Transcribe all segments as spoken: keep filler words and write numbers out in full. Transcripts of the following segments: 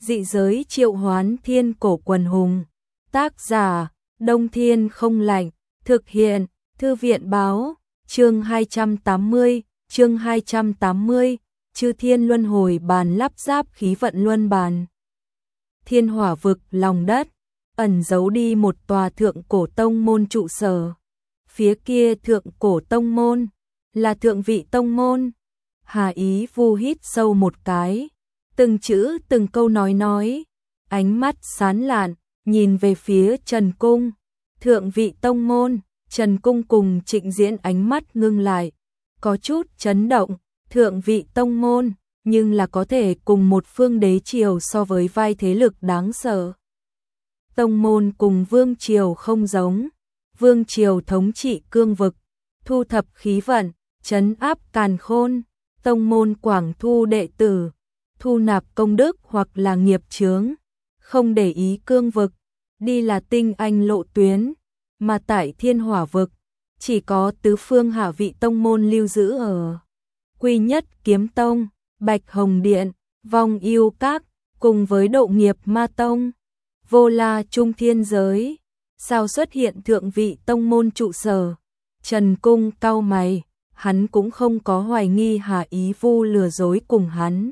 Dị giới triệu hoán thiên cổ quần hùng. Tác giả, Đông Thiên không lạnh. Thực hiện, Thư viện báo. Chương hai trăm tám mươi, chương hai trăm tám mươi, Chư Thiên Luân Hồi Bàn lắp ráp khí vận luân bàn. Thiên Hỏa vực lòng đất, ẩn giấu đi một tòa thượng cổ tông môn trụ sở. Phía kia thượng cổ tông môn, là thượng vị tông môn. Hà Ý Vu hít sâu một cái, từng chữ từng câu nói nói, ánh mắt sán lạn, nhìn về phía Trần Cung. Thượng vị tông môn, Trần Cung cùng Trịnh Diễn ánh mắt ngưng lại, có chút chấn động. Thượng vị tông môn, nhưng là có thể cùng một phương đế triều so với vai thế lực đáng sợ. Tông môn cùng vương triều không giống, vương triều thống trị cương vực, thu thập khí vận, trấn áp càn khôn. Tông môn quảng thu đệ tử, thu nạp công đức hoặc là nghiệp chướng, không để ý cương vực, đi là tinh anh lộ tuyến. Mà tại Thiên Hỏa vực, chỉ có tứ phương hạ vị tông môn lưu giữ ở Quy Nhất Kiếm Tông, Bạch Hồng Điện, Vong Yêu Các, cùng với Độ Nghiệp Ma Tông. Vô La Trung Thiên Giới, sao xuất hiện thượng vị tông môn trụ sở? Trần Cung cau mày, hắn cũng không có hoài nghi Hà Ý Vu lừa dối cùng hắn.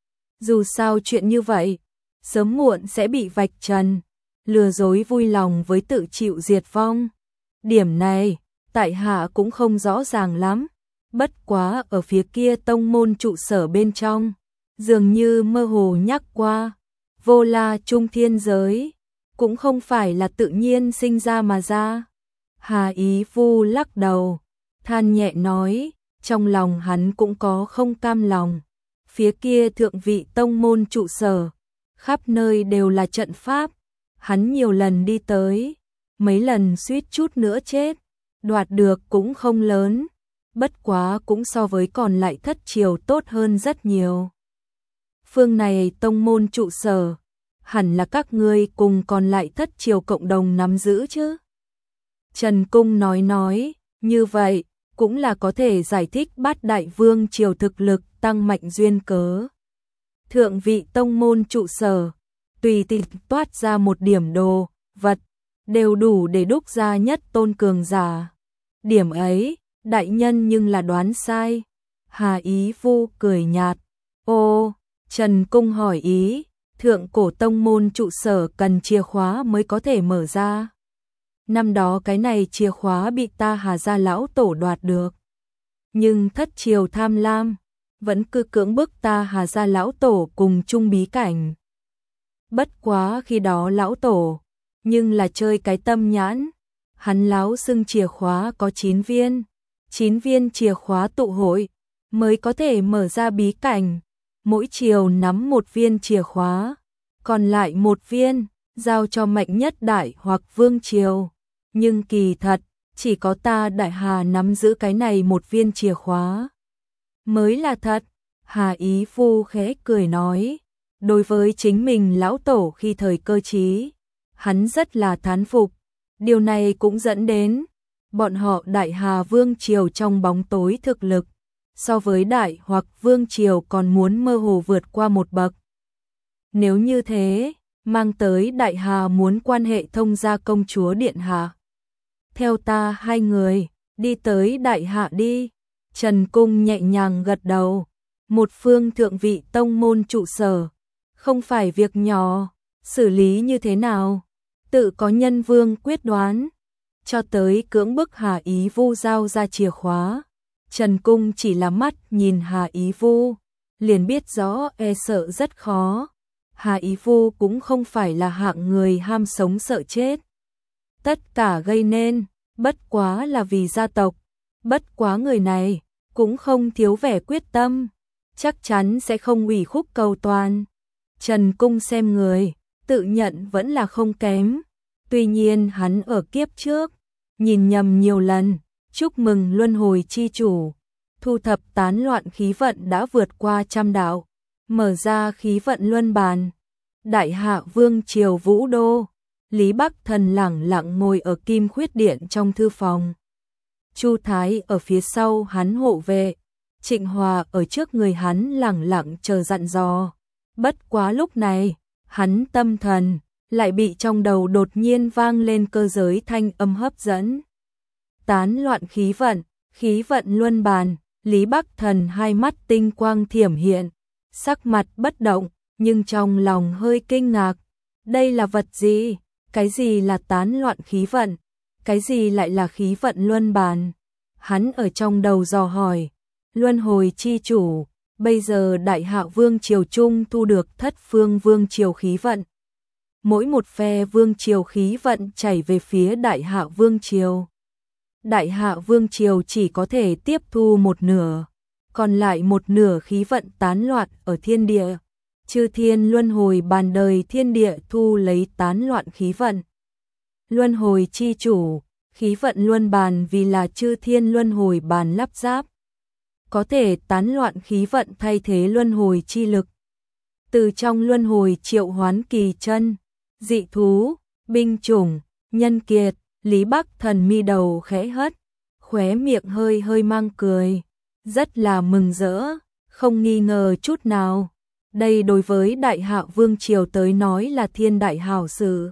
Dù sao chuyện như vậy, sớm muộn sẽ bị vạch trần, lừa dối vui lòng với tự chịu diệt vong. Điểm này, tại hạ cũng không rõ ràng lắm. Bất quá ở phía kia tông môn trụ sở bên trong, dường như mơ hồ nhắc qua, Vô La Trung Thiên Giới, cũng không phải là tự nhiên sinh ra mà ra. Hà Ý Vu lắc đầu, than nhẹ nói, trong lòng hắn cũng có không cam lòng. Phía kia thượng vị tông môn trụ sở, khắp nơi đều là trận pháp, hắn nhiều lần đi tới, mấy lần suýt chút nữa chết, đoạt được cũng không lớn. Bất quá cũng so với còn lại thất triều tốt hơn rất nhiều. Phương này tông môn trụ sở, hẳn là các ngươi cùng còn lại thất triều cộng đồng nắm giữ chứ? Trần Cung nói nói, như vậy cũng là có thể giải thích Bát Đại Vương triều thực lực tăng mạnh duyên cớ. Thượng vị tông môn trụ sở, tùy tiện toát ra một điểm đồ, vật, đều đủ để đúc ra nhất tôn cường giả. Điểm ấy, đại nhân nhưng là đoán sai. Hà Ý Vu cười nhạt. Ô, Trần Cung hỏi ý, thượng cổ tông môn trụ sở cần chìa khóa mới có thể mở ra. Năm đó cái này chìa khóa bị ta Hà gia lão tổ đoạt được. Nhưng thất triều tham lam, vẫn cứ cưỡng bức ta Hà gia lão tổ cùng chung bí cảnh. Bất quá khi đó lão tổ, nhưng là chơi cái tâm nhãn. Hắn láo xưng chìa khóa có chín viên. chín viên chìa khóa tụ hội, mới có thể mở ra bí cảnh. Mỗi triều nắm một viên chìa khóa, còn lại một viên, giao cho mạnh nhất đại hoặc vương triều. Nhưng kỳ thật, chỉ có ta Đại Hà nắm giữ cái này một viên chìa khóa. Mới là thật, Hà Ý Vu khẽ cười nói. Đối với chính mình lão tổ khi thời cơ trí, hắn rất là thán phục. Điều này cũng dẫn đến bọn họ Đại Hà Vương triều trong bóng tối thực lực, so với Đại hoặc Vương triều còn muốn mơ hồ vượt qua một bậc. Nếu như thế, mang tới Đại Hà muốn quan hệ thông gia công chúa điện hạ. Theo ta hai người, đi tới Đại Hạ đi. Trần Cung nhẹ nhàng gật đầu. Một phương thượng vị tông môn trụ sở, không phải việc nhỏ, xử lý như thế nào, tự có nhân vương quyết đoán. Cho tới cưỡng bức Hà Ý Vu giao ra chìa khóa, Trần Cung chỉ là mắt nhìn Hà Ý Vu, liền biết rõ e sợ rất khó. Hà Ý Vu cũng không phải là hạng người ham sống sợ chết. Tất cả gây nên, bất quá là vì gia tộc, bất quá người này cũng không thiếu vẻ quyết tâm, chắc chắn sẽ không ủy khúc cầu toàn. Trần Cung xem người, tự nhận vẫn là không kém. Tuy nhiên hắn ở kiếp trước, nhìn nhầm nhiều lần, chúc mừng luân hồi chi chủ, thu thập tán loạn khí vận đã vượt qua trăm đạo, mở ra khí vận luân bàn. Đại Hạ Vương triều Vũ Đô, Lý Bắc Thần lẳng lặng ngồi ở Kim Khuyết Điện trong thư phòng. Chu Thái ở phía sau hắn hộ vệ, Trịnh Hòa ở trước người hắn lẳng lặng chờ dặn dò. Bất quá lúc này, Hắn tâm thần lại bị trong đầu đột nhiên vang lên cơ giới thanh âm hấp dẫn. Tán loạn khí vận, khí vận luân bàn, Lý Bắc Thần hai mắt tinh quang thiểm hiện, sắc mặt bất động, nhưng trong lòng hơi kinh ngạc. Đây là vật gì? Cái gì là tán loạn khí vận? Cái gì lại là khí vận luân bàn? Hắn ở trong đầu dò hỏi. Luân hồi chi chủ, bây giờ Đại Hạo Vương triều trung thu được thất phương vương triều khí vận. Mỗi một phe vương triều khí vận chảy về phía Đại Hạo Vương triều. Đại Hạo Vương triều chỉ có thể tiếp thu một nửa, còn lại một nửa khí vận tán loạn ở thiên địa. Chư thiên luân hồi bàn đời thiên địa thu lấy tán loạn khí vận. Luân hồi chi chủ, khí vận luân bàn vì là chư thiên luân hồi bàn lắp ráp, có thể tán loạn khí vận thay thế luân hồi chi lực. Từ trong luân hồi triệu hoán kỳ chân, dị thú, binh chủng, nhân kiệt, Lý Bắc Thần mi đầu khẽ hất, khóe miệng hơi hơi mang cười, rất là mừng rỡ, không nghi ngờ chút nào. Đây đối với Đại Hạo Vương triều tới nói là thiên đại hảo sự.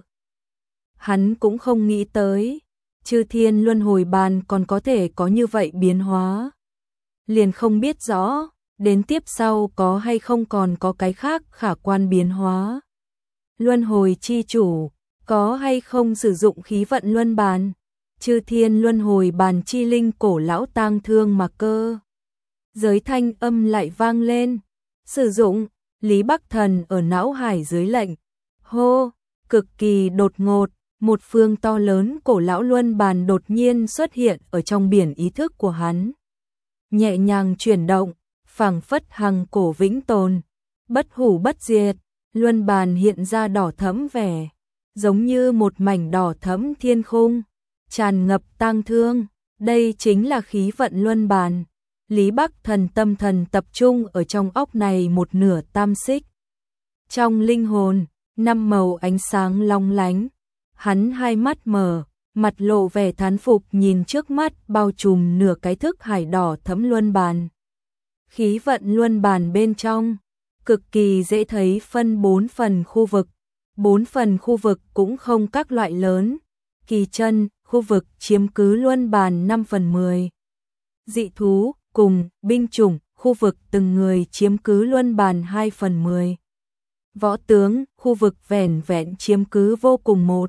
Hắn cũng không nghĩ tới, chư thiên luân hồi bàn còn có thể có như vậy biến hóa. Liền không biết rõ, đến tiếp sau có hay không còn có cái khác khả quan biến hóa. Luân hồi chi chủ, có hay không sử dụng khí vận luân bàn? Chư thiên luân hồi bàn chi linh cổ lão tang thương mà cơ. Giới thanh âm lại vang lên. Sử dụng, Lý Bắc Thần ở não hải dưới lệnh. Hô, cực kỳ đột ngột, một phương to lớn cổ lão luân bàn đột nhiên xuất hiện ở trong biển ý thức của hắn. Nhẹ nhàng chuyển động, phảng phất hằng cổ vĩnh tồn, bất hủ bất diệt, luân bàn hiện ra đỏ thẫm vẻ, giống như một mảnh đỏ thẫm thiên khung, tràn ngập tang thương. Đây chính là khí vận luân bàn. Lý Bắc Thần tâm thần tập trung ở trong óc này một nửa tam xích. Trong linh hồn, năm màu ánh sáng long lánh. Hắn hai mắt mở, mặt lộ vẻ thán phục nhìn trước mắt bao trùm nửa cái thức hải đỏ thẫm luân bàn. Khí vận luân bàn bên trong, cực kỳ dễ thấy phân bốn phần khu vực. Bốn phần khu vực cũng không các loại lớn. Kỳ chân, khu vực chiếm cứ luân bàn năm phần mười. Dị thú, cùng, binh chủng, khu vực từng người chiếm cứ luân bàn hai phần mười. Võ tướng, khu vực vẻn vẹn chiếm cứ vô cùng một.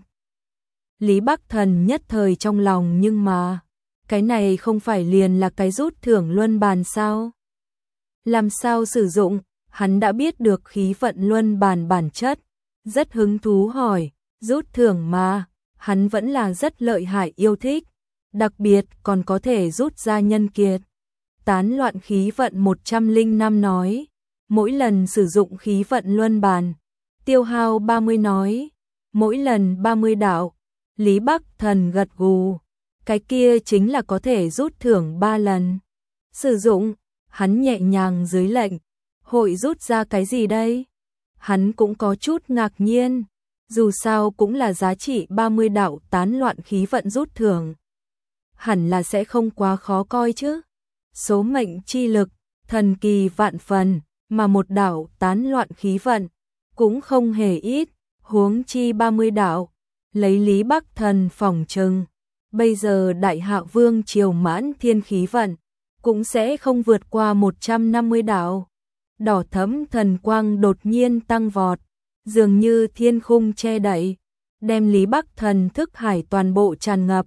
Lý Bắc Thần nhất thời trong lòng nhưng mà, cái này không phải liền là cái rút thưởng luân bàn sao? Làm sao sử dụng, hắn đã biết được khí vận luân bàn bản chất, rất hứng thú hỏi, rút thưởng mà, hắn vẫn là rất lợi hại yêu thích, đặc biệt còn có thể rút ra nhân kiệt. Tán loạn khí vận một trăm lẻ năm nói, mỗi lần sử dụng khí vận luân bàn, tiêu hao ba mươi nói, mỗi lần ba mươi đạo. Lý Bắc Thần gật gù, cái kia chính là có thể rút thưởng ba lần. Sử dụng, hắn nhẹ nhàng dưới lệnh, hội rút ra cái gì đây? Hắn cũng có chút ngạc nhiên, dù sao cũng là giá trị ba mươi đạo tán loạn khí vận rút thưởng. Hẳn là sẽ không quá khó coi chứ. Số mệnh chi lực, thần kỳ vạn phần, mà một đạo tán loạn khí vận, cũng không hề ít, huống chi ba mươi đạo. Lấy Lý Bắc Thần phỏng chừng, bây giờ Đại Hạo Vương triều mãn thiên khí vận, cũng sẽ không vượt qua một trăm năm mươi đạo. Đỏ thẫm thần quang đột nhiên tăng vọt, dường như thiên khung che đậy, đem Lý Bắc Thần thức hải toàn bộ tràn ngập.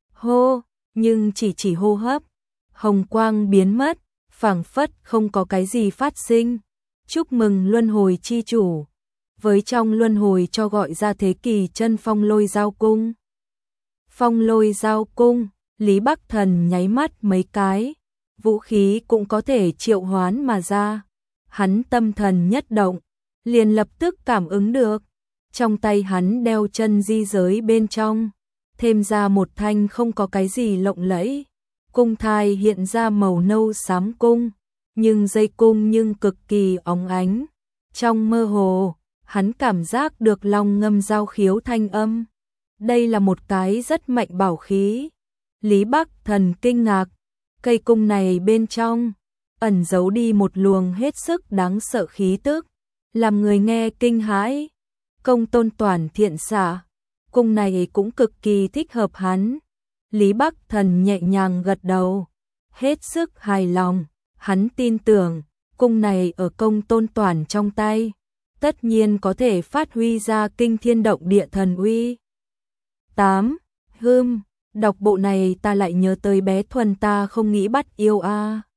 Hô, nhưng chỉ chỉ hô hấp, hồng quang biến mất, phảng phất không có cái gì phát sinh. Chúc mừng luân hồi chi chủ. Với trong luân hồi cho gọi ra thế kỷ chân phong lôi giao cung. Phong lôi giao cung, Lý Bắc Thần nháy mắt mấy cái, vũ khí cũng có thể triệu hoán mà ra. Hắn tâm thần nhất động, liền lập tức cảm ứng được. Trong tay hắn đeo chân di giới bên trong, thêm ra một thanh không có cái gì lộng lẫy. Cung thai hiện ra màu nâu xám cung, nhưng dây cung nhưng cực kỳ óng ánh. Trong mơ hồ, hắn cảm giác được lòng ngâm giao khiếu thanh âm. Đây là một cái rất mạnh bảo khí. Lý Bắc Thần kinh ngạc, cây cung này bên trong ẩn giấu đi một luồng hết sức đáng sợ khí tức, làm người nghe kinh hãi. công tôn toàn thiện xạ, cung này cũng cực kỳ thích hợp hắn. Lý Bắc Thần nhẹ nhàng gật đầu, hết sức hài lòng, hắn tin tưởng, cung này ở công tôn toàn trong tay, tất nhiên có thể phát huy ra kinh thiên động địa thần uy. tám. Hưm, đọc bộ này ta lại nhớ tới bé Thuần ta không nghĩ bắt yêu a.